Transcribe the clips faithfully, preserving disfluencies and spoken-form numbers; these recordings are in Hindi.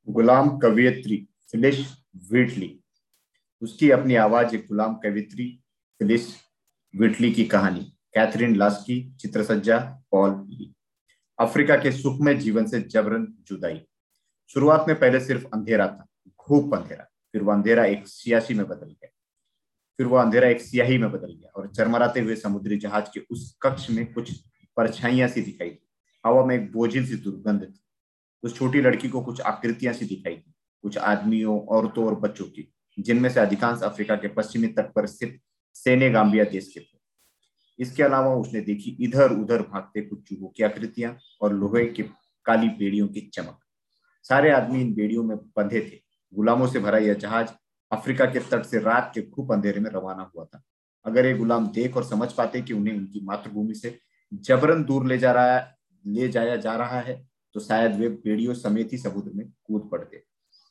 गुलाम कवियत्री फिलिस व्हिटली। उसकी अपनी आवाज एक गुलाम कवियत्री फिलिस व्हिटली की कहानी। कैथरीन लास्की, चित्रसज्जा पॉल ली। अफ्रीका के सुखमय जीवन से जबरन जुदाई। शुरुआत में पहले सिर्फ अंधेरा था, खूब अंधेरा। फिर वो अंधेरा एक सियासी में बदल गया फिर वो अंधेरा एक स्याही में बदल गया और चरमराते हुए समुद्री जहाज के उस कक्ष में कुछ परछाइयां सी दिखाई दी। हवा में एक बोझिल सी दुर्गंध थी। उस छोटी लड़की को कुछ आकृतियां सी दिखाई दी, कुछ आदमियों, औरतों और बच्चों की, जिनमें से अधिकांश अफ्रीका के पश्चिमी तट पर स्थित सेनेगाम्बिया देश के थे। इसके अलावा उसने देखी इधर उधर भागते कुछ चूहों की आकृतियां और लोहे की काली बेड़ियों की चमक। सारे आदमी इन बेड़ियों में बंधे थे। गुलामों से भरा यह जहाज अफ्रीका के तट से रात के खूब अंधेरे में रवाना हुआ था। अगर ये गुलाम देख और समझ पाते कि उन्हें उनकी मातृभूमि से जबरन दूर ले जा रहा है ले जाया जा रहा है तो शायद वे बेड़ियों समेत ही समुद्र में कूद पड़ते।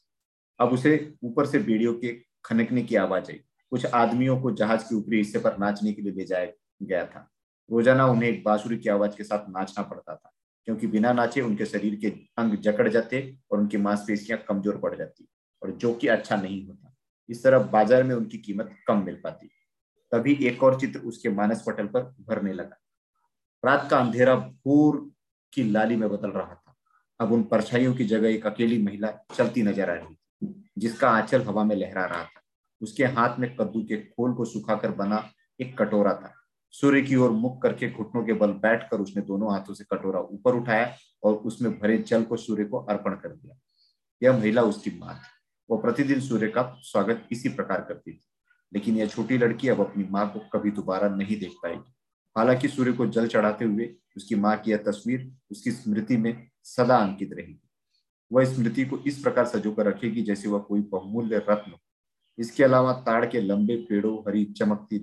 अब उसे ऊपर से बेड़ियों के खनकने की आवाज आई। कुछ आदमियों को जहाज के ऊपरी हिस्से पर नाचने के लिए ले जाया गया था। रोजाना उन्हें एक बांसुरी की आवाज के साथ नाचना पड़ता था, क्योंकि बिना नाचे उनके शरीर के अंग जकड़ जाते और उनकी मांसपेशियां कमजोर पड़ जाती, और जो कि अच्छा नहीं होता। इस तरह बाजार में उनकी कीमत कम मिल पाती। तभी एक और चित्र उसके मानस पटल पर उभरने लगा। रात का अंधेरा भोर की लाली में बदल रहा था। अब उन परछाइयों की जगह एक अकेली महिला चलती नजर आ रही थी, जिसका आंचल हवा में लहरा रहा था। उसके हाथ में कद्दू के खोल को सुखाकर बना एक कटोरा था। सूर्य की ओर मुख करके घुटनों के बल बैठकर उसने दोनों हाथों से कटोरा ऊपर उठाया और उसमें भरे जल को सूर्य को अर्पण कर दिया। यह महिला उसकी माँ थी। वो प्रतिदिन सूर्य का स्वागत इसी प्रकार करती थी, लेकिन यह छोटी लड़की अब अपनी माँ को कभी दोबारा नहीं देख पाएगी। हालांकि सूर्य को जल चढ़ाते हुए उसकी माँ की यह तस्वीर उसकी स्मृति में सदा अंकित रहेगी। वह स्मृति को इस प्रकार संजोकर रखेगी जैसे वह कोई बहुमूल्य रत्न। इसके अलावा ताड़ के लंबे पेड़ों, हरी चमकती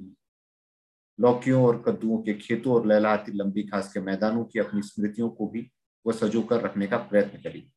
लौकियों और कद्दुओं के खेतों और लहलहाती लंबी घास के मैदानों की अपनी स्मृतियों को भी वह संजोकर रखने का प्रयत्न करेगी।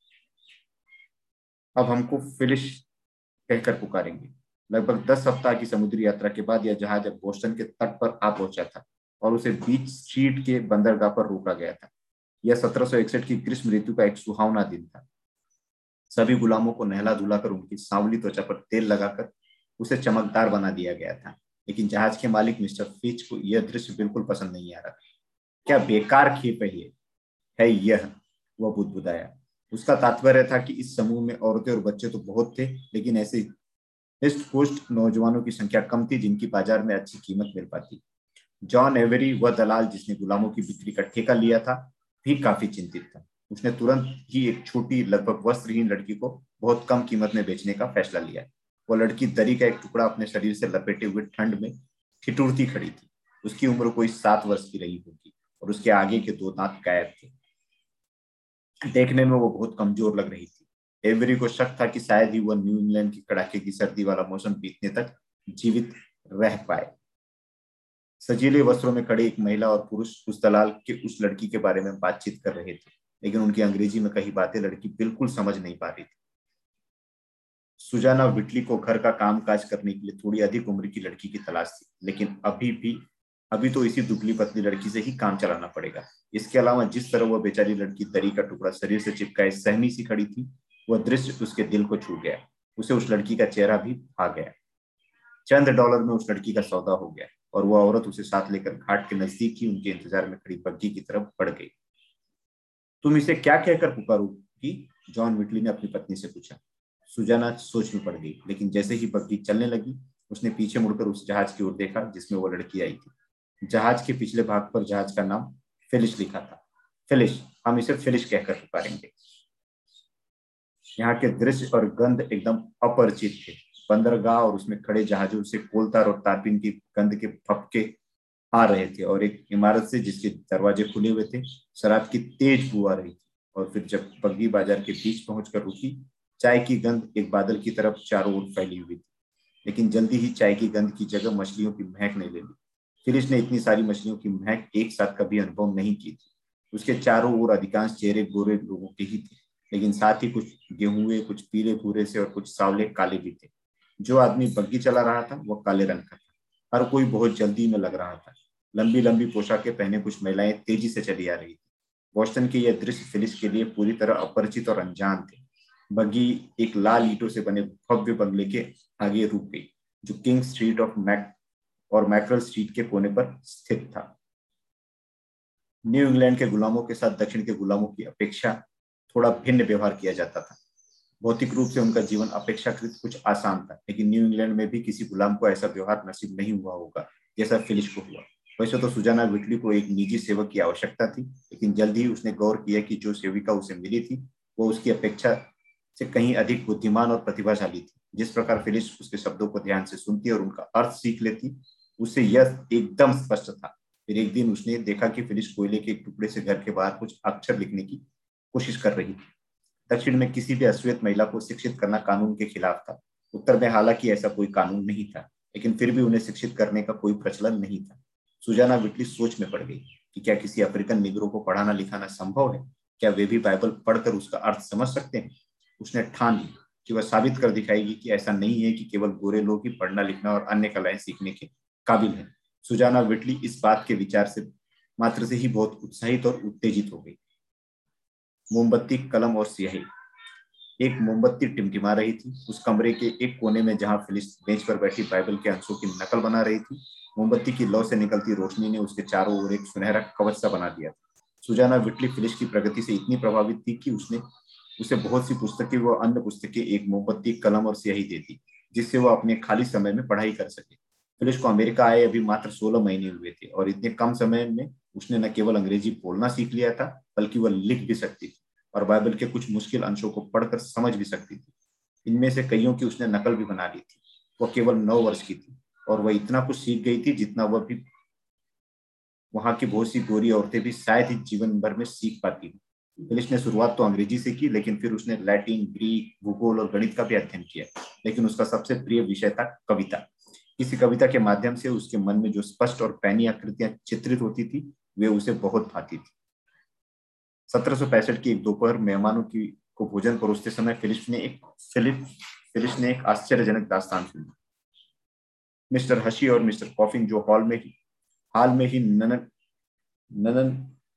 अब हमको फिलिस कहकर पुकारेंगे। लगभग दस सप्ताह की समुद्री यात्रा के बाद यह जहाज अब बोस्टन के तट पर आ पहुंचा था और उसे बीच स्ट्रीट के बंदरगाह पर रोका गया था। यह सत्रह सौ इकसठ की ग्रीष्म ऋतु का एक सुहावना दिन था। सभी गुलामों को नहला धुलाकर उनकी सांवली त्वचा पर तेल लगाकर उसे चमकदार बना दिया गया था, लेकिन जहाज के मालिक मिस्टर फिच को यह दृश्य बिल्कुल पसंद नहीं आ रहा। क्या बेकार खेप है ये है यह वह बुदबुदाया। उसका तात्पर्य था कि इस समूह में औरतें और बच्चे तो बहुत थे, लेकिन ऐसे हिस्ट पुस्ट नौजवानों की संख्या कम थी जिनकी बाजार में अच्छी कीमत मिल पाती। जॉन एवेरी, वह दलाल जिसने गुलामों की बिक्री का ठेका लिया था, भी काफी चिंतित था। उसने तुरंत ही एक छोटी, लगभग वस्त्रहीन लड़की को बहुत कम कीमत में बेचने का फैसला लिया। वह लड़की दरी का एक टुकड़ा अपने शरीर से लपेटे हुए ठंड में ठिठुरती खड़ी थी। उसकी उम्र कोई सात वर्ष की रही होगी और उसके आगे के दो दांत गायब थे। देखने में वो बहुत कमजोर लग रही थी। एवरी को शक था कि शायद ही वह न्यू इंग्लैंड की कड़ाके की सर्दी वाला मौसम बीतने तक जीवित रह पाए। सजीले वस्त्रों में खड़े एक महिला और पुरुष उस दलाल के उस लड़की के बारे में बातचीत कर रहे थे, लेकिन उनकी अंग्रेजी में कही बातें लड़की बिल्कुल समझ नहीं पा रही थी। सुजाना व्हिटली को घर का काम काज करने के लिए थोड़ी अधिक उम्र की लड़की की तलाश थी, लेकिन अभी भी अभी तो इसी दुबली पतली लड़की से ही काम चलाना पड़ेगा। इसके अलावा जिस तरह वह बेचारी लड़की दरी का टुकड़ा शरीर से चिपकाए सहमी सी खड़ी थी, वह दृश्य उसके दिल को छू गया। उसे उस लड़की का चेहरा भी भा गया। चंद डॉलर में उस लड़की का सौदा हो गया और वह औरत उसे साथ लेकर घाट के नजदीक ही उनके इंतजार में खड़ी बग्घी की तरफ बढ़ गई। तुम इसे क्या कहकर पुकारोगी? जॉन व्हिटली ने अपनी पत्नी से पूछा। सुजाना सोच में पड़ गई, लेकिन जैसे ही बग्घी चलने लगी उसने पीछे मुड़कर उस जहाज की ओर देखा जिसमें वो लड़की आई थी। जहाज के पिछले भाग पर जहाज का नाम फिलिस लिखा था। फिलिस, हम इसे फिलिस कहकर पुकारेंगे। यहाँ के दृश्य और गंध एकदम अपरिचित थे। बंदरगाह और उसमें खड़े जहाजों से कोलतार और तारपीन की गंध के फपके आ रहे थे, और एक इमारत से जिसके दरवाजे खुले हुए थे शराब की तेज बू आ रही थी। और फिर जब बग्घी बाजार के बीच पहुंचकर रुकी, चाय की गंध एक बादल की तरफ चारों ओर फैली हुई थी, लेकिन जल्दी ही चाय की गंध की जगह मछलियों की महक ने ले ली। फिलिस ने इतनी सारी मछलियों की महक एक साथ कभी अनुभव नहीं की थी। उसके चारों ओर अधिकांश चेहरे गोरे लोगों के ही थे, लेकिन साथ ही कुछ गेहुए, कुछ पीले भूरे से और कुछ सावले काले भी थे। जो आदमी बग्घी चला रहा था वह काले रंग का था। हर कोई बहुत जल्दी में लग रहा था। लंबी लंबी पोशाकें पहने कुछ महिलाएं तेजी से चली आ रही थी। बोस्टन के यह दृश्य फिलिस के लिए पूरी तरह अपरिचित और अनजान थे। बग्गी एक लाल ईंटों से बने भव्य बंगले के आगे रुक गई, जो किंग स्ट्रीट ऑफ मैक और मैकरल स्ट्रीट के कोने पर स्थित था। न्यू इंग्लैंड के गुलामों के साथ दक्षिण के गुलामों की अपेक्षा थोड़ा भिन्न व्यवहार किया जाता था। भौतिक रूप से उनका जीवन अपेक्षाकृत कुछ आसान था, लेकिन न्यू इंग्लैंड में भी किसी गुलाम को ऐसा व्यवहार नसीब नहीं हुआ होगा जैसा फिलिश को हुआ। वैसे तो सुजाना व्हिटली को एक निजी सेवक की आवश्यकता थी, लेकिन जल्द ही उसने गौर किया कि जो सेविका उसे मिली थी वो उसकी अपेक्षा से कहीं अधिक बुद्धिमान और प्रतिभाशाली थी। जिस प्रकार फिलिश उसके शब्दों को ध्यान से सुनती और उनका अर्थ सीख लेती, उससे यह एकदम स्पष्ट था। फिर एक दिन उसने देखा कि फिलिश कोयले के एक टुकड़े से घर के बाहर कुछ अक्षर लिखने की कोशिश कर रही थी। दक्षिण में किसी भी अश्वेत महिला को शिक्षित करना कानून के खिलाफ था। उत्तर में हालांकि ऐसा कोई कानून नहीं था, लेकिन फिर भी उन्हें शिक्षित करने का कोई प्रचलन नहीं था। सुजाना व्हिटली सोच में पड़ गई कि क्या किसी अफ्रीकन निगरों को पढ़ाना लिखाना संभव है? क्या वे भी बाइबल पढ़कर उसका अर्थ समझ सकते हैं? उसने ठान ली कि वह साबित कर दिखाएगी कि ऐसा नहीं है कि केवल गोरे लोग ही पढ़ना लिखना और अन्य कलाएं सीखने के काबिल हैं। सुजाना व्हिटली इस बात के विचार से मात्र से ही बहुत उत्साहित और उत्तेजित हो गई। मोमबत्ती, कलम और स्याही। एक मोमबत्ती टिमटिमा रही थी। उस कमरे के एक कोने में जहां फिलिस बेंच पर बैठी बाइबल के अंशों की नकल बना रही थी, मोमबत्ती की लौ से निकलती रोशनी ने उसके चारों ओर एक सुनहरा कवच सा बना दिया था। सुजाना व्हिटली फिलिस की प्रगति से इतनी प्रभावित थी कि उसने उसे बहुत सी पुस्तकें व अन्य पुस्तकें, एक मोमबत्ती, कलम और स्याही दे दी, जिससे वह अपने खाली समय में पढ़ाई कर सके। फिलिस को अमेरिका आए अभी मात्र सोलह महीने हुए थे और इतने कम समय में उसने न केवल अंग्रेजी बोलना सीख लिया था, बल्कि वह लिख भी सकती थी और बाइबल के कुछ मुश्किल अंशों को पढ़कर समझ भी सकती थी। इनमें से कईयों की उसने नकल भी बना ली थी। वह केवल नौ वर्ष की थी और वह इतना कुछ सीख गई थी जितना वह भी वहां की बहुत सी गोरी औरतें भी शायद ही जीवन भर में सीख पाती हैं। फिलिस ने शुरुआत तो अंग्रेजी से की, लेकिन फिर उसने लैटिन, ग्रीक, भूगोल और गणित का भी अध्ययन किया। लेकिन उसका सबसे प्रिय विषय था कविता। किसी कविता के माध्यम से उसके मन में जो स्पष्ट और पैनी आकृतियां चित्रित होती थी, वे उसे बहुत भाती थी। सत्रह सौ पैंसठ की एक दोपहर मेहमानों की को भोजन परोसते समय फिलिस ने एक फिलिप फिलिस ने एक आश्चर्यजनक दास्तान सुनी। मिस्टर हशी और मिस्टर कॉफिन, जो हॉल में ही हाल में ही ननट ननन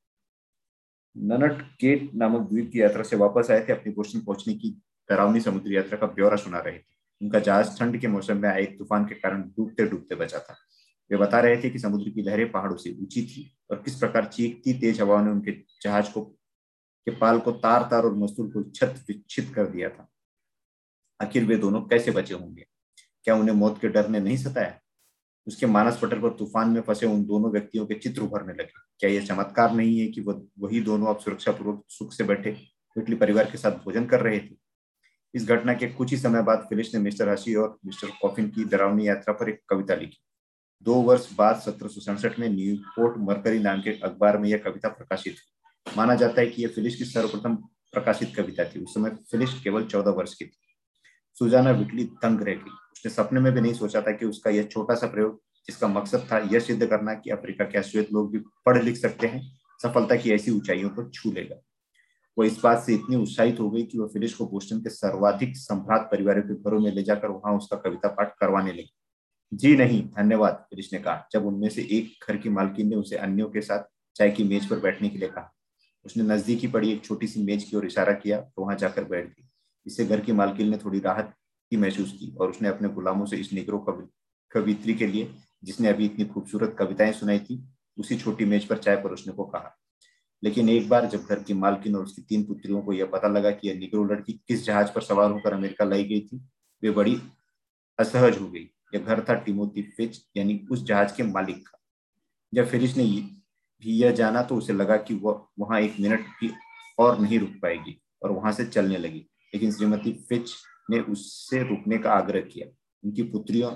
ननट केट नामक द्वीप की यात्रा से वापस आए थे, अपनी बोस्टन पहुंचने की डरावनी समुद्री यात्रा का ब्यौरा सुना रहे थे। उनका जहाज ठंड के मौसम में आए एक तूफान के कारण डूबते डूबते बचा था। वे बता रहे थे कि समुद्र की लहरें पहाड़ों से ऊंची थी और किस प्रकार चीखती तेज हवाओं ने उनके जहाज को के पाल को तार तार और मस्तूल को छत विच्छित कर दिया था। आखिर वे दोनों कैसे बचे होंगे? क्या उन्हें मौत के डर ने नहीं सताया? उसके मानस पटल पर तूफान में फंसे उन दोनों व्यक्तियों के चित्र उभरने लगे। क्या यह चमत्कार नहीं है कि वह वही दोनों अब सुरक्षापूर्वक सुख से बैठे व्हिटली परिवार के साथ भोजन कर रहे थे? इस घटना के कुछ ही समय बाद फिलिस ने मिस्टर हशी और मिस्टर कॉफिन की डरावनी यात्रा पर एक कविता लिखी। दो वर्ष बाद सत्रह सौ सड़सठ में न्यूपोर्ट मरकरी नाम के अखबार में यह कविता प्रकाशित हुई। माना जाता है कि यह फिलिस की सर्वप्रथम प्रकाशित कविता थी। उस समय फिलिस केवल चौदह वर्ष की थी। सुजाना व्हिटली दंग रह गई। उसने सपने में भी नहीं सोचा था कि उसका यह छोटा सा प्रयोग, जिसका मकसद था यह सिद्ध करना कि अफ्रीका के अश्वेत लोग भी पढ़ लिख सकते हैं, सफलता की ऐसी ऊंचाइयों को छू लेगा। वह इस बात से इतनी उत्साहित हो गई कि वह फिलिस को बोस्टन के सर्वाधिक संभ्रांत परिवारों के घरों में ले जाकर वहां उसका कविता पाठ करवाने लगी। जी नहीं, धन्यवाद, फिलिस ने कहा, जब उनमें से एक घर की मालकिन ने उसे अन्यों के साथ चाय की मेज पर बैठने के लिए कहा। उसने नजदीक ही पड़ी एक छोटी सी मेज की ओर इशारा किया तो वहां जाकर बैठ गई। इससे घर की मालकिन ने थोड़ी राहत की महसूस की और उसने अपने गुलामों से इस निगरो कवित्री के लिए, जिसने अभी इतनी खूबसूरत कविताएं सुनाई थी, उसी छोटी मेज पर चाय परोसने को कहा। लेकिन एक बार जब घर की मालकिन और उसकी तीन पुत्रियों को यह पता लगा कि यह निगरो लड़की किस जहाज पर सवार होकर अमेरिका लाई गई थी, वे बड़ी असहज हो गई। यह घर था टिमोथी फिच, यानी उस जहाज के मालिक का। जब फिलिस ने भी यह जाना तो उसे लगा कि वह वहां एक मिनट भी और नहीं रुक पाएगी और वहां से चलने लगी। लेकिन श्रीमती फिच ने उससे रुकने का आग्रह किया। उनकी पुत्रियों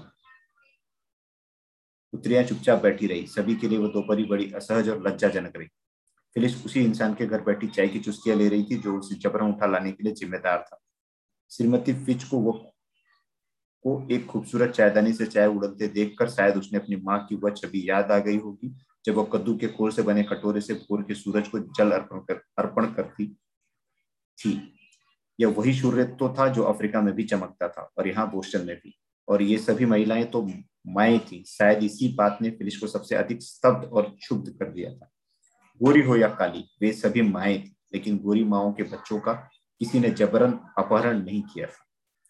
पुत्रियां चुपचाप बैठी रही। सभी के लिए वह दोपहरी बड़ी असहज और लज्जाजनक रही। फिलिस उसी इंसान के घर बैठी चाय की चुस्कियां ले रही थी जो उसे जबरन उठा लाने के लिए जिम्मेदार था। श्रीमती फिच को वो को एक खूबसूरत चायदानी से चाय उड़लते देखकर शायद उसने अपनी माँ की वह छवि याद आ गई होगी, जब वह कद्दू के खोल से बने कटोरे से भोर के सूरज को जल अर्पण कर अर्पण करती थी। यह वही सूर्य तो था जो अफ्रीका में भी चमकता था और यहाँ बोस्टन में भी। और ये सभी महिलाएं तो माएँ थी। शायद इसी बात ने फिलिस को सबसे अधिक स्तब्ध और क्षुब्ध कर दिया था। गोरी हो या काली, वे सभी माएँ थी, लेकिन गोरी माओं के बच्चों का किसी ने जबरन अपहरण नहीं किया था।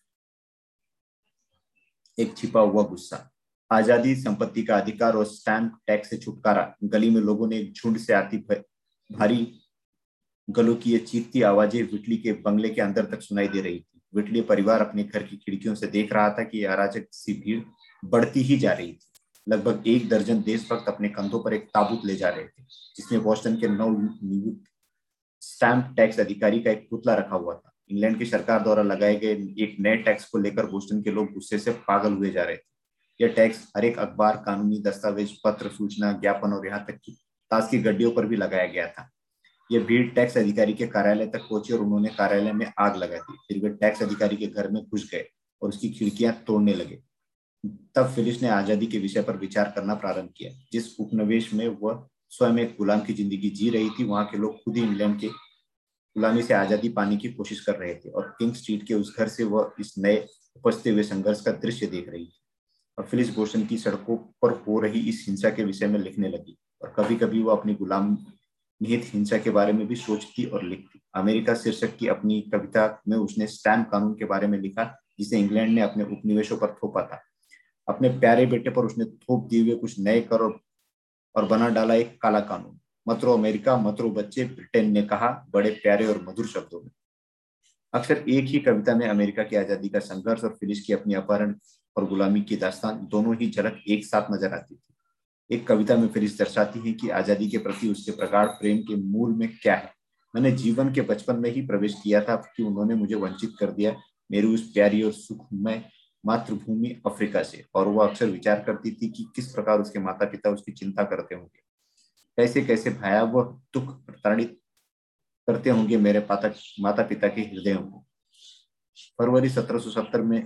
एक छिपा हुआ गुस्सा, आजादी, संपत्ति का अधिकार और स्टैम्प टैक्स से छुटकारा। गली में लोगों ने एक झुंड से आती भारी गलों की ये चीखती आवाजें विटली के बंगले के अंदर तक सुनाई दे रही थी। विटली परिवार अपने घर की खिड़कियों से देख रहा था कि अराजक सी भीड़ बढ़ती ही जा रही थी। लगभग एक दर्जन देशभक्त अपने कंधों पर एक ताबूत ले जा रहे थे, जिसमें बोस्टन के नव नियुक्त स्टैम्प टैक्स अधिकारी का एक पुतला रखा हुआ था। इंग्लैंड की सरकार द्वारा लगाए गए एक नए टैक्स को लेकर बोस्टन के लोग गुस्से से पागल हुए जा रहे थे। यह टैक्स हर एक अखबार, कानूनी दस्तावेज, पत्र, सूचना, ज्ञापन और यहाँ तक कि ताश की गड्डियों पर भी लगाया गया था। यह भीड़ टैक्स अधिकारी के कार्यालय तक पहुंची और उन्होंने कार्यालय में आग लगा दी। फिर वे टैक्स अधिकारी के घर में घुस गए और उसकी खिड़कियां तोड़ने लगे। तब फिलिस ने आजादी के विषय पर विचार करना प्रारंभ किया। जिस उपनिवेश में वह स्वयं एक गुलाम की जिंदगी जी रही थी, वहां के लोग खुद ही इंग्लैंड के गुलामी से आजादी पाने की कोशिश कर रहे थे और किंग स्ट्रीट के उस घर से वह इस नए उपजते हुए संघर्ष का दृश्य देख रही थी। और फिलिस बोस्टन की सड़कों पर हो रही इस हिंसा के विषय में लिखने लगी और कभी कभी वह अपनी गुलाम निहित हिंसा के बारे में भी सोचती और लिखती। अमेरिका शीर्षक की अपनी कविता में उसने स्टैम्प कानून के बारे में लिखा, जिसे इंग्लैंड ने अपने उपनिवेशों पर थोपा था। अपने प्यारे बेटे पर उसने थोप दिए हुए कुछ नए कर और, और बना डाला एक काला कानून। मत रो अमेरिका, मत रो बच्चे, ब्रिटेन ने कहा बड़े प्यारे और मधुर शब्दों में। अक्सर एक ही कविता में अमेरिका की आजादी का संघर्ष और फिलिस की अपनी अपहरण और गुलामी की दास्तान दोनों ही झलक एक साथ नजर आती थी। एक कविता में फिलिस दर्शाती है कि आजादी के प्रति उसके प्रगाढ़ प्रेम के मूल में क्या है। मैंने जीवन के बचपन में ही प्रवेश किया था कि उन्होंने मुझे वंचित कर दिया मेरी उस प्यारी और सुखमय मातृभूमि अफ्रीका से। और वह अक्सर विचार करती थी कि किस प्रकार उसके माता पिता उसकी चिंता करते होंगे, कैसे कैसे भयावह दुख प्रताड़ित करते होंगे मेरे माता पिता के हृदयों को। फरवरी सत्रह सौ सत्तर में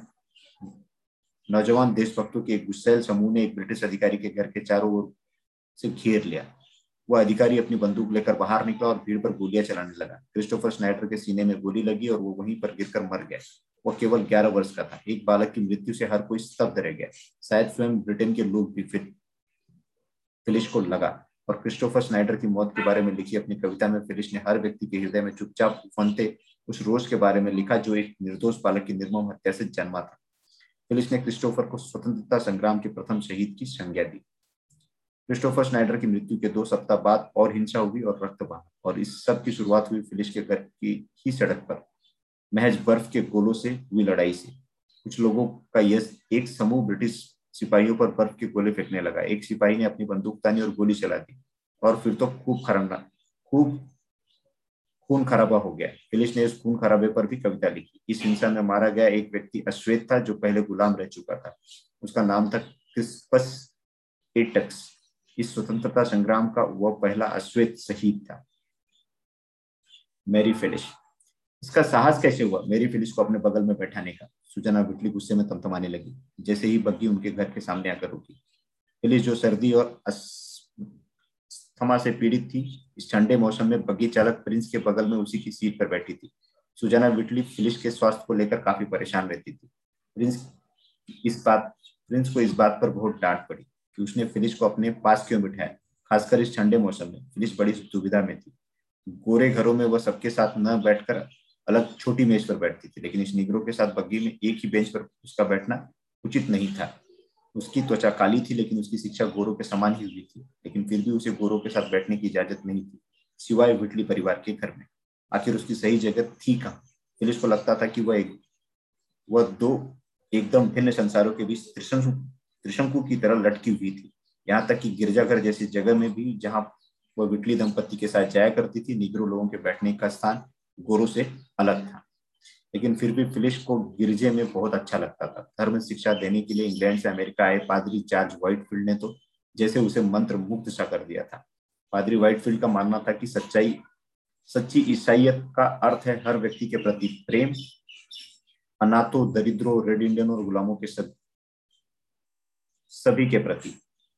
नौजवान देशभक्तों के एक गुस्सैल समूह ने एक ब्रिटिश अधिकारी के घर के चारों ओर से घेर लिया। वह अधिकारी अपनी बंदूक लेकर बाहर निकला और भीड़ पर गोलियां चलाने लगा। क्रिस्टोफर स्नाइडर के सीने में गोली लगी और वो वहीं पर गिरकर मर गया। वह केवल ग्यारह वर्ष का था। एक बालक की मृत्यु से हर कोई स्तब्ध रह गया, शायद स्वयं ब्रिटेन के लोग भी। फिर फिलिस को लगा और क्रिस्टोफर स्नाइडर की मौत के बारे में लिखी अपनी कविता में फिलिस ने हर व्यक्ति के हृदय में चुपचाप उफनते उस रोष के बारे में लिखा जो एक निर्दोष बालक की निर्मम हत्या से जन्मा था। फिलिस ने क्रिस्टोफर को स्वतंत्रता संग्राम के प्रथम शहीद की संज्ञा दी। क्रिस्टोफर स्नाइडर की मृत्यु के दो सप्ताह बाद और हिंसा हुई और रक्त बहा, और इस सब की शुरुआत हुई फिलिस के घर की ही सड़क पर महज बर्फ के गोलों से हुई लड़ाई से। कुछ लोगों का यह एक समूह ब्रिटिश सिपाहियों पर बर्फ के गोले फेंकने लगा। एक सिपाही ने अपनी बंदूक तानी और गोली चला दी और फिर तो खूब खराबा खूब खून खराबा हो गया। फिलिस ने इस खून खराबे पर भी कविता लिखी। इस हिंसा में मारा गया एक व्यक्ति अश्वेत था जो पहले गुलाम रह चुका था। उसका नाम था क्रिस्पस एटक्स। इस स्वतंत्रता संग्राम का वह पहला अश्वेत शहीद था। Mary Phillis. इसका साहस कैसे हुआ मैरी फिलिस को अपने बगल में बैठाने का? सुजाना विटली गुस्से में तमतमाने लगी जैसे ही बग्गी उनके घर के सामने आकर रुकी। फिलिस जो सर्दी और अस्थमा से पीड़ित थी, इस ठंडे मौसम में बग्गी चालक प्रिंस के बगल में उसी की सीट पर बैठी थी। सुजाना विटली फिलिस के स्वास्थ्य को लेकर काफी परेशान रहती थी। प्रिंस इस बात प्रिंस को इस बात पर बहुत डांट पड़ी कि उसने फिलिस को अपने पास क्यों बिठाया, खासकर इस ठंडे मौसम में। फिलिस बड़ी दुविधा में थी। गोरे घरों में वह सबके साथ न बैठकर अलग छोटी मेज पर बैठती थी, लेकिन इस निगरों के साथ बग्गी में एक ही बेंच पर उसका बैठना उचित नहीं था। उसकी त्वचा काली थी, लेकिन उसकी शिक्षा गोरों के समान ही हुई थी, लेकिन फिर भी उसे गोरों के साथ बैठने की इजाजत नहीं थी, सिवाय विटली परिवार के घर में। आखिर उसकी सही जगह थी कहाँ? फिलिस को लगता था कि वह एक वह दो एकदम भिन्न संसारों के बीच त्रिशंकु त्रिशंकु की तरह लटकी हुई थी। यहाँ तक कि गिरजाघर जैसी जगह में भी, जहाँ वह विटली दंपत्ति के साथ जाया करती थी, निगरो लोगों के बैठने का स्थान गोरों से अलग था। लेकिन फिर भी फिलिस को गिरजे में बहुत अच्छा लगता था। धर्म शिक्षा देने के लिए इंग्लैंड से अमेरिका आए पादरी जॉर्ज व्हाइटफील्ड ने तो जैसे उसे मंत्र मुग्ध सा कर दिया था। पादरी व्हाइटफील्ड का मानना था कि सच्चाई सच्ची ईसाइयत का अर्थ है हर व्यक्ति के प्रति प्रेम, अनाथों, दरिद्रों, रेड इंडियनों और गुलामों के सब सभी के प्रति।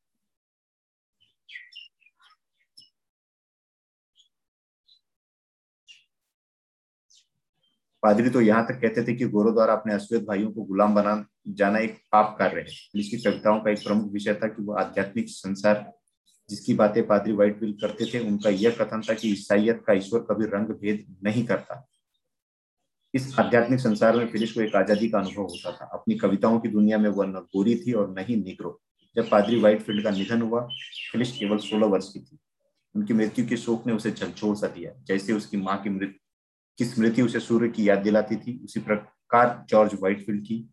पादरी तो यहाँ तक कहते थे कि गोरों द्वारा अपने अश्वेत भाइयों को गुलाम बना जाना एक पाप कार्य है। इसकी कविताओं का एक प्रमुख विषय था कि वह आध्यात्मिक संसार जिसकी बातें पादरी व्हाइटफील्ड करते थे, उनका यह कथन था कि ईसाइयत का ईश्वर कभी रंग भेद नहीं करता। इस आध्यात्मिक संसार में फिलिस को एक आजादी का अनुभव होता था। अपनी कविताओं की दुनिया में वह न गोरी थी और न ही निग्रो। जब पादरी व्हाइटफील्ड का निधन हुआ, फिलिस केवल सोलह वर्ष की थी। उनकी मृत्यु के शोक ने उसे झकझोर सा दिया। जैसे उसकी माँ की मृत्यु की स्मृति उसे सूर्य की याद दिलाती थी, उसी प्रकार जॉर्ज व्हाइटफील्ड की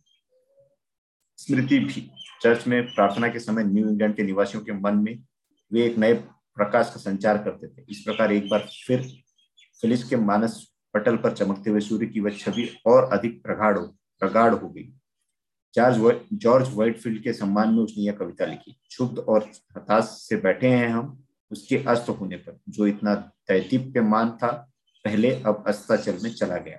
स्मृति भी। चर्च में प्रार्थना के समय न्यू इंग्लैंड के निवासियों के मन में वे एक नए प्रकाश का संचार करते थे। इस प्रकार एक बार फिर फिलिस के मानस पटल पर चमकते हुए सूर्य की वह छवि और अधिक प्रगाढ़ हो प्रगाढ़ हो गई। जॉर्ज जॉर्ज व्हाइटफील्ड के सम्मान में उसने यह कविता लिखी। क्षुब्ध और हताश से बैठे हैं हम उसके अस्त होने पर, जो इतना दैदीप्यमान था पहले, अब अस्ताचल में चला गया।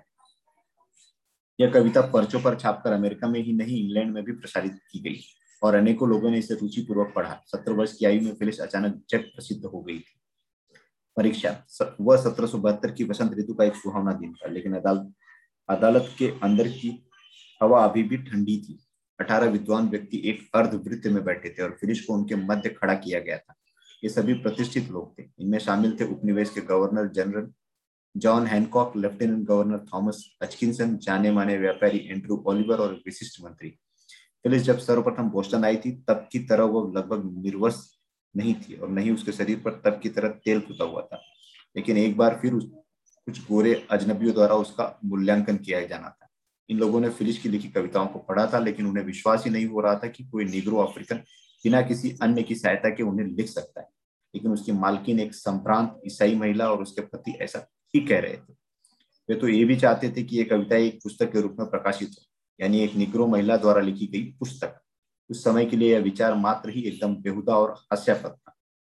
यह कविता पर्चों पर छापकर अमेरिका में ही नहीं, इंग्लैंड में भी प्रसारित की गई और अनेकों लोगों ने इसे रुचिपूर्वक पढ़ा। सत्रह वर्ष की आयु में फिलिस अचानक जग प्रसिद्ध हो गई थी। परीक्षा। वह सत्रह सौ बहत्तर की वसंत ऋतु का एक सुहावना दिन था, लेकिन अदालत अदालत के अंदर की हवा अभी भी ठंडी थी। अठारह विद्वान व्यक्ति एक अर्धवृत्त में बैठे थे और फिलिस को उनके मध्य खड़ा किया गया था। ये सभी प्रतिष्ठित लोग थे। इनमें शामिल थे उपनिवेश के governor general John Hancock, lieutenant governor Thomas Hutchinson, जाने माने व्यापारी एंड्रू ओलिवर और विशिष्ट मंत्री। फिलिस जब सर्वप्रथम बोस्टन आई थी, तब की तरह वो लगभग निर्वस्त्र नहीं थी और नहीं उसके शरीर पर तब की तरह तेल पुता हुआ था। लेकिन एक बार फिर उस, कुछ गोरे अजनबियों द्वारा उसका मूल्यांकन किया जाना था। इन लोगों ने फिलिस की लिखी कविताओं को पढ़ा था, लेकिन उन्हें विश्वास ही नहीं हो रहा था कि कोई निग्रो अफ्रीकन बिना किसी अन्य की सहायता के उन्हें लिख सकता है। लेकिन उसकी मालकिन एक संभ्रांत ईसाई महिला और उसके पति ऐसा ही कह रहे थे। वे तो ये भी चाहते थे कि यह कविता एक पुस्तक के रूप में प्रकाशित हो, यानी एक निग्रो महिला द्वारा लिखी गई पुस्तक। उस समय के लिए यह विचार मात्र ही एकदम बेहुदा और हास्यास्पद था।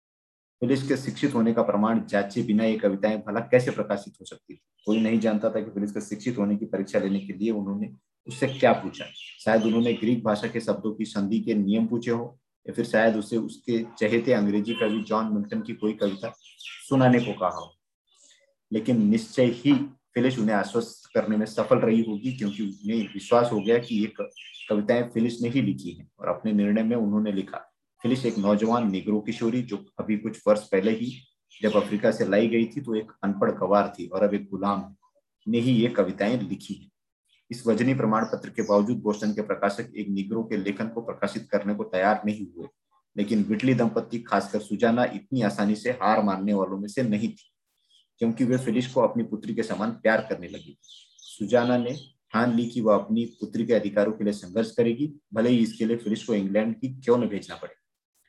फिलिस के शिक्षित होने का प्रमाण जांचे बिना ये कविताएं भला कैसे प्रकाशित हो सकती थी। कोई नहीं जानता था कि फिलिस के शिक्षित होने की परीक्षा लेने के लिए उन्होंने उससे क्या पूछा। शायद उन्होंने ग्रीक भाषा के शब्दों की संधि के नियम पूछे हो, या फिर शायद उसे उसके चहेते अंग्रेजी कवि जॉन मिल्टन की कोई कविता सुनाने को कहा हो। लेकिन निश्चय ही फिलिस उन्हें आश्वस्त करने में सफल रही होगी, क्योंकि उन्हें विश्वास हो गया कि ये कविताएं फिलिस ने ही लिखी हैं। और अपने निर्णय में उन्होंने लिखा, फिलिस एक नौजवान निग्रो किशोरी जो अभी कुछ वर्ष पहले ही जब अफ्रीका से लाई गई थी तो एक अनपढ़ गवार थी और अब एक गुलाम ने ही ये कविताएं लिखी हैं। इस वजनी प्रमाण पत्र के बावजूद बोस्टन के प्रकाशक एक निग्रो के लेखन को प्रकाशित करने को तैयार नहीं हुए। लेकिन व्हिटली दंपत्ति, खासकर सुजाना, इतनी आसानी से हार मानने वालों में से नहीं थी, क्योंकि वे फिलिस को अपनी पुत्री के समान प्यार करने लगी। सुजाना ने ठान ली कि वह अपनी पुत्री के अधिकारों के लिए संघर्ष करेगी, भले ही इसके लिए फिलिस को इंग्लैंड की क्यों न भेजना पड़े।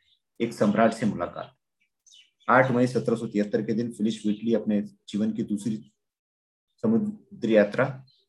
एक सम्राट से मुलाकात। आठ मई सत्रह सौ तिहत्तर के दिन फिलिस व्हिटली अपने जीवन की दूसरी समुद्री यात्रा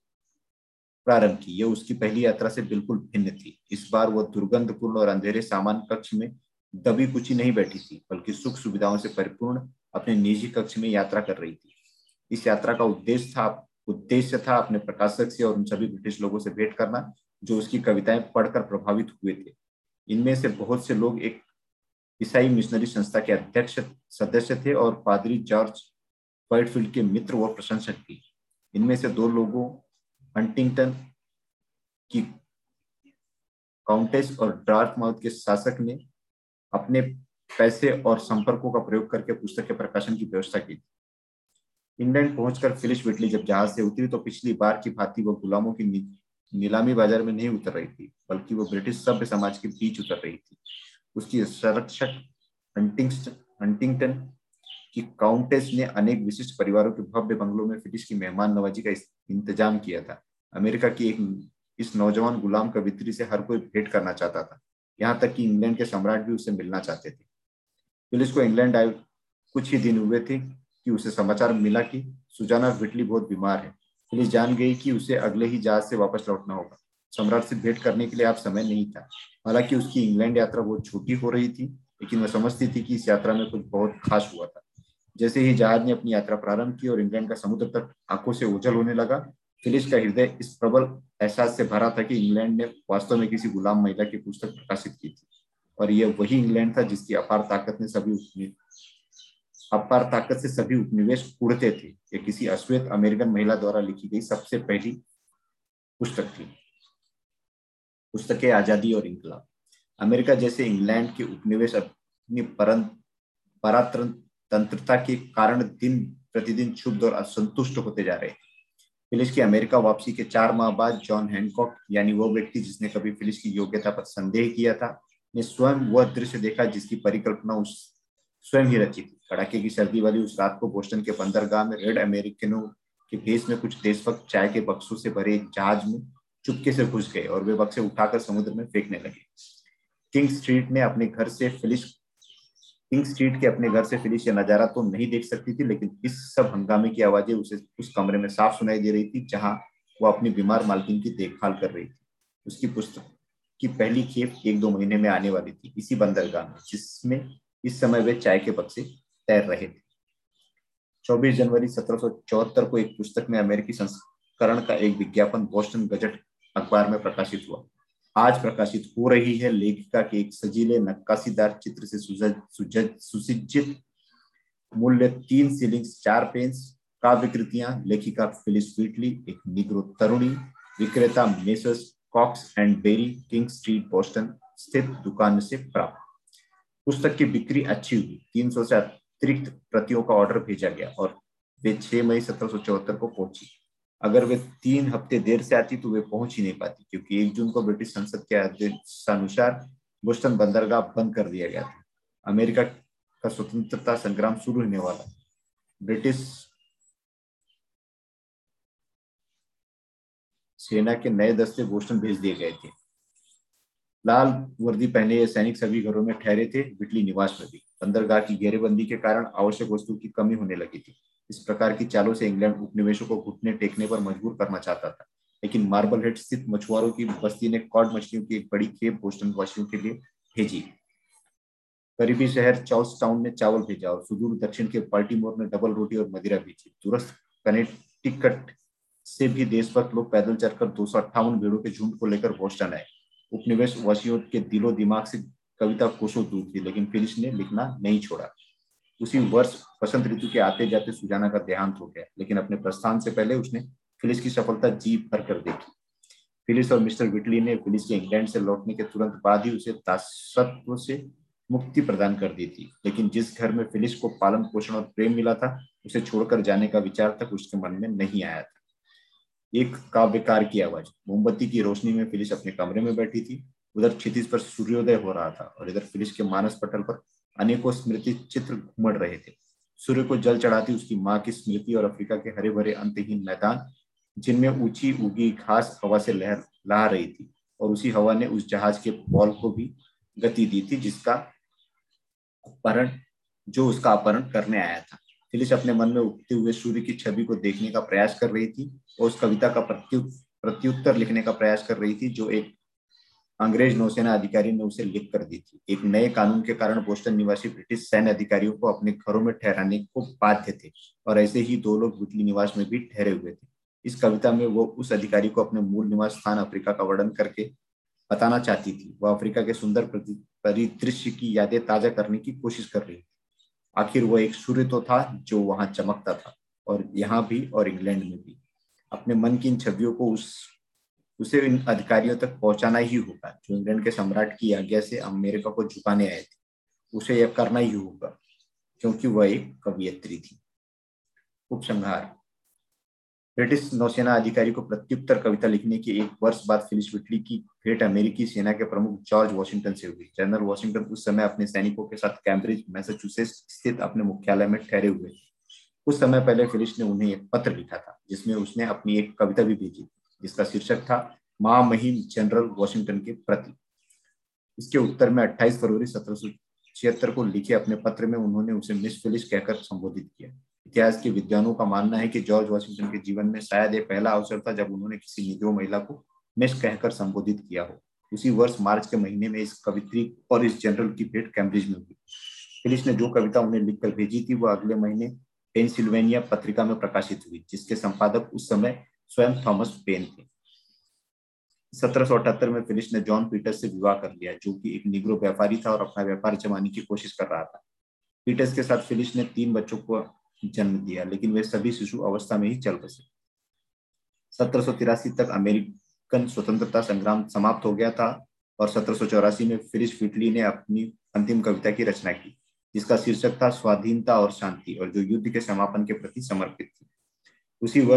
प्रारंभ की। यह उसकी पहली यात्रा से बिल्कुल भिन्न थी। इस बार वह दुर्गंधपूर्ण और अंधेरे सामान्य कक्ष में दबी कुची नहीं बैठी थी, बल्कि सुख सुविधाओं से परिपूर्ण अपने निजी कक्ष में यात्रा कर रही थी। इस यात्रा का उद्देश्य था उद्देश्य था अपने प्रकाशक से और उन सभी ब्रिटिश लोगों से भेंट करना जो उसकी कविताएं पढ़कर प्रभावित हुए थे। इनमें से बहुत से लोग एक ईसाई मिशनरी संस्था के अध्यक्ष सदस्य थे और पादरी जॉर्ज व्हाइटफील्ड के मित्र व प्रशंसक भी। इनमें से दो लोगों, हंटिंगटन की काउंटेस और डार्टमाउथ के शासक, ने अपने पैसे और संपर्कों का प्रयोग करके पुस्तक के प्रकाशन की व्यवस्था की। इंग्लैंड पहुंचकर फिलिस व्हिटली जब जहाज से उतरी तो पिछली बार की भांति वो गुलामों की नी, नीलामी बाजार में नहीं उतर रही थी, बल्कि वो ब्रिटिश सभ्य समाज के बीच उतर रही थी। उसकी संरक्षक हंटिंगटन की काउंटेस ने अनेक विशिष्ट परिवारों के भव्य बंगलों में फिलिस की मेहमान नवाजी का इंतजाम किया था। अमेरिका की एक इस नौजवान गुलाम कवित्री से हर कोई भेंट करना चाहता था, यहाँ तक कि इंग्लैंड के सम्राट भी उससे मिलना चाहते थे। फिलिस को इंग्लैंड आए कुछ ही दिन हुए थे कि उसे समाचार मिला कि सुजाना व्हिटली बहुत बीमार है। फिलिस जान गई कि उसे अगले ही जहाज से वापस लौटना होगा। सम्राट से भेंट करने के लिए अब समय नहीं था। हालांकि उसकी इंग्लैंड यात्रा बहुत छोटी हो रही थी, लेकिन वह समझती थी कि इस यात्रा में कुछ बहुत खास हुआ था। जैसे ही जहाज ने अपनी यात्रा प्रारंभ की और इंग्लैंड का समुद्र तक आंखों से ओझल होने लगा, फिलिस का हृदय इस प्रबल एहसास से भरा था कि इंग्लैंड ने वास्तव में किसी गुलाम महिला की पुस्तक प्रकाशित की थी, और यह वही इंग्लैंड था जिसकी अपार ताकत ने सभी अपार ताकत से सभी उपनिवेश उड़ते थे। यह किसी अश्वेत अमेरिकन महिला द्वारा लिखी गई सबसे पहली पुस्तक थी। पुस्तकें आजादी और इंकलाब। अमेरिका जैसे इंग्लैंड के उपनिवेश अपनी परातंत्रता के कारण दिन प्रतिदिन क्षुब्ध और असंतुष्ट होते जा रहे थे। फिलिस की अमेरिका वापसी के चार माह बाद जॉन हैनकॉक, यानी वो व्यक्ति जिसने कभी फिलिस की योग्यता पर संदेह किया था, ने स्वयं वह दृश्य देखा जिसकी परिकल्पना उस स्वयं ही रची थी। कड़ाके की सर्दी वाली उस रात को बोस्टन के बंदरगाह में रेड अमेरिकनों के भेष में कुछ देशभक्त चाय के बक्सों से भरे एक जहाज में चुपके से घुस गए और वे बक्से उठाकर समुद्र में फेंकने लगे। किंग स्ट्रीट ने अपने घर से फिलिस किंग स्ट्रीट के अपने घर से फिलिस यह नजारा तो नहीं देख सकती थी, लेकिन इस सब हंगामे की आवाजें उसे उस कमरे में साफ सुनाई दे रही थी जहां वो अपनी बीमार मालकिन की देखभाल कर रही थी। उसकी पुस्तक की पहली खेप एक दो महीने में आने वाली थी, इसी बंदरगाह में जिसमें इस समय वे चाय के बक्से तैर रहे थे। चौबीस जनवरी सत्रह सौ चौहत्तर को एक पुस्तक में अमेरिकी संस्करण का एक विज्ञापन बोस्टन गजट अखबार में प्रकाशित हुआ। आज प्रकाशित हो रही है लेखिका के एक सजीले नक्काशीदार चित्र से सुसज्जित, मूल्य तीन सीलिंग्स चार पेंस, काव्य कृतियां, लेखिका फिलिस व्हिटली, एक निग्रो तरुणी, विक्रेता Messrs Cox and Berry, King Street Boston स्थित दुकान से प्राप्त। पुस्तक की बिक्री अच्छी हुई, तीन सौ से अतिरिक्त प्रतियों का ऑर्डर भेजा गया और वे छह मई सत्रह सौ चौहत्तर को पहुंची। अगर वे तीन हफ्ते देर से आती तो वे पहुंच ही नहीं पाती, क्योंकि एक जून को ब्रिटिश संसद के आदेशानुसार बोस्टन बंदरगाह बंद कर दिया गया था। अमेरिका का स्वतंत्रता संग्राम शुरू होने वाला। ब्रिटिश सेना के नए दस्ते बोस्टन भेज दिए गए थे। लाल वर्दी पहने ये सैनिक सभी घरों में ठहरे थे, व्हिटली निवास में भी। बंदरगाह की घेरेबंदी के कारण आवश्यक वस्तु की कमी होने लगी थी। इस प्रकार की चालों से इंग्लैंड उपनिवेशों को घुटने टेकने पर मजबूर करना चाहता था, लेकिन मार्बल हेड स्थित मछुआरों की बस्ती ने कॉड मछलियों की एक बड़ी खेप बोस्टन वासियों के लिए भेजी। करीबी शहर चार्ल्स टाउन ने चावल भेजा और सुदूर दक्षिण के बाल्टीमोर ने डबल रोटी और मदिरा भेजी। दूरस्थ कनेटिकट से भी देशभक्त लोग पैदल चलकर दो सौ अट्ठावन भेड़ों के झुंड को लेकर बोस्टन आए। उपनिवेश वासियों के दिलो दिमाग से कविता कोसों दूर थी, लेकिन फिलिस ने लिखना नहीं छोड़ा। उसी वर्ष बसंत ऋतु के आते जाते सुजाना का देहांत हो गया, लेकिन अपने प्रस्थान से पहले उसने फिलिस की सफलता जी भर कर देखी। फिलिस और मिस्टर व्हिटली ने फिलिस के इंग्लैंड से लौटने के तुरंत बाद ही उसे दासत्व से मुक्ति प्रदान कर दी थी, लेकिन जिस घर में फिलिस को पालन पोषण और प्रेम मिला था, उसे छोड़कर जाने का विचार तक उसके मन में नहीं आया था। एक काव्यकार की आवाज। मोमबत्ती की रोशनी में फिलिस अपने कमरे में बैठी थी। उधर क्षितिज पर सूर्योदय हो रहा था और इधर फिलिस के मानस पटल पर अनेकों स्मृति चित्र घूमड़ रहे थे। सूर्य को जल चढ़ाती उसकी माँ की स्मृति और अफ्रीका के हरे भरे अंतहीन मैदान, जिनमें ऊंची उगी घास हवा से लहर लहा रही थी, और उसी हवा ने उस जहाज के बॉल को भी गति दी थी जिसका अपहरण जो उसका अपहरण करने आया था। फिलिस अपने मन में उगते हुए सूर्य की छवि को देखने का प्रयास कर रही थी और उस कविता का प्रत्युत्तर लिखने का प्रयास कर रही थी जो एक अंग्रेज नौसेना अधिकारी ने उसे लिख कर दी थी। एक नए कानून के कारण बोस्टन निवासी ब्रिटिश सैन्य अधिकारियों को अपने घरों में ठहराने को बाध्य थे, और ऐसे ही दो लोग व्हिटली निवास में भी ठहरे हुए थे। इस कविता में वो उस अधिकारी को अपने मूल निवास स्थान अफ्रीका का वर्णन करके बताना चाहती थी। वह अफ्रीका के सुंदर परिदृश्य की यादें ताजा करने की कोशिश कर रही थी। आखिर वह एक सूर्य तो था जो वहां चमकता था, और यहाँ भी और इंग्लैंड में भी। अपने मन की इन छवियों को उस उसे इन अधिकारियों तक पहुंचाना ही होगा जो इंग्लैंड के सम्राट की आज्ञा से अमेरिका को झुकाने आए थे। उसे यह करना ही होगा क्योंकि वह एक कवयित्री थी। उपसंहार। ब्रिटिश नौसेना अधिकारी को प्रत्युत्तर कविता लिखने के एक वर्ष बाद फिलिस व्हिटली की भेंट अमेरिकी सेना के प्रमुख जॉर्ज वॉशिंगटन से हुई। जनरल वॉशिंगटन उस समय अपने सैनिकों के साथ कैम्ब्रिज मैसाचुसेट्स स्थित अपने मुख्यालय में ठहरे हुए थे। कुछ समय पहले फिलिस ने उन्हें एक पत्र लिखा था जिसमें उसने अपनी एक कविता भी भेजी, जिसका शीर्षक था महामहिम जनरल वॉशिंगटन के प्रति। इसके उत्तर में अट्ठाईस फरवरी सत्रह सौ छिहत्तर को लिखे अपने पत्र में उन्होंने उसे मिस फिलिस कहकर संबोधित किया। इतिहास के विद्वानों का मानना है कि जॉर्ज वॉशिंगटन के जीवन में शायद यह पहला अवसर था जब उन्होंने किसी निग्रो महिला को मिस कहकर संबोधित किया हो। उसी वर्ष मार्च के महीने में इस कवित्री और इस जनरल की भेंट कैम्ब्रिज में हुई। फिलिस ने जो कविता उन्हें लिखकर भेजी थी वह अगले महीने पेंसिल्वेनिया पत्रिका में प्रकाशित हुई, जिसके संपादक उस समय स्वयं थॉमस पेन थे। सत्रह सौ अठहत्तर में फिलिस ने जॉन पीटर्स से विवाह कर लिया, जो कि एक निग्रो व्यापारी था और अपना व्यापार जमाने की कोशिश कर रहा था। पीटर्स के साथ फिलिस ने तीन बच्चों को जन्म दिया, लेकिन वे सभी शिशु अवस्था में ही चल बसे। सत्रह सौ तिरासी तक अमेरिकन स्वतंत्रता संग्राम समाप्त हो गया था और सत्रह सौ चौरासी में फिलिस व्हिटली ने अपनी अंतिम कविता की रचना की, जिसका शीर्षक था स्वाधीनता और शांति, और जो युद्ध के समापन के प्रति समर्पित थी। उसी वर्ष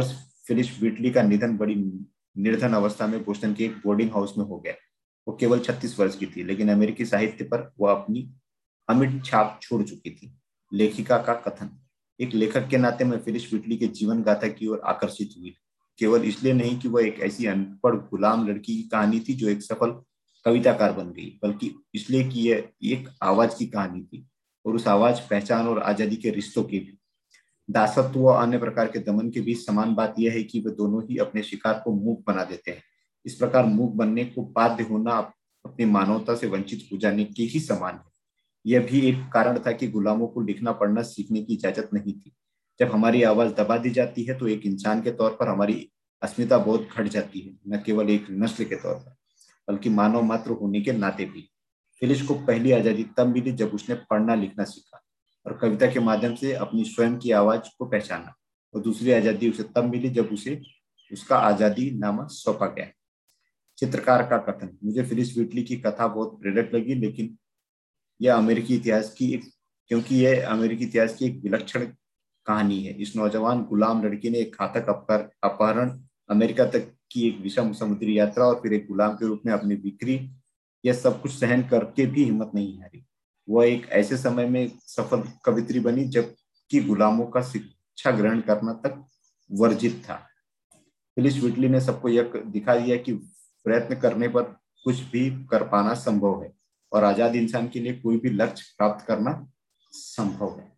फिलिस व्हिटली का निधन बड़ी निर्धन अवस्था में बोस्टन के एक बोर्डिंग हाउस में हो गया। वो केवल छत्तीस वर्ष की थी, लेकिन अमेरिकी साहित्य पर वह अपनी अमिट छाप छोड़ चुकी थी। लेखिका का कथन, एक लेखक के नाते मैं फिलिस व्हिटली के जीवन गाथा की ओर आकर्षित हुई, केवल इसलिए नहीं कि वह एक ऐसी अनपढ़ गुलाम लड़की की कहानी थी जो एक सफल कविताकार बन गई, बल्कि इसलिए कि यह एक आवाज की कहानी थी, और उस आवाज पहचान और आजादी के रिश्तों की भी। दासत्व व अन्य प्रकार के दमन के बीच समान बात यह है कि वे दोनों ही अपने शिकार को मूक बना देते हैं। इस प्रकार मूक बनने को बाध्य होना अपनी मानवता से वंचित हो जाने के ही समान है। यह भी एक कारण था कि गुलामों को लिखना पढ़ना सीखने की इजाजत नहीं थी। जब हमारी आवाज दबा दी जाती है तो एक इंसान के तौर पर हमारी अस्मिता बहुत घट जाती है, न केवल एक नस्ल के तौर पर बल्कि मानव मात्र होने के नाते भी। फिलिस को पहली आजादी तब मिली जब उसने पढ़ना लिखना सीखा और कविता के माध्यम से अपनी स्वयं की आवाज को पहचाना, और दूसरी आजादी उसे तब मिली जब उसे उसका आजादी नामा सौंपा गया। चित्रकार का कथन, मुझे फिलिस व्हिटली की कथा बहुत प्रेरक लगी, लेकिन यह अमेरिकी इतिहास की एक क्योंकि यह अमेरिकी इतिहास की एक विलक्षण कहानी है। इस नौजवान गुलाम लड़की ने एक घातक अपहरण, अमेरिका तक की एक विषम समुद्री यात्रा और फिर एक गुलाम के रूप में अपनी बिक्री, यह सब कुछ सहन करके भी हिम्मत नहीं हारी। वह एक ऐसे समय में सफल कवित्री बनी जबकि गुलामों का शिक्षा ग्रहण करना तक वर्जित था। फिलिस व्हिटली ने सबको यह दिखा दिया कि प्रयत्न करने पर कुछ भी कर पाना संभव है और आजाद इंसान के लिए कोई भी लक्ष्य प्राप्त करना संभव है।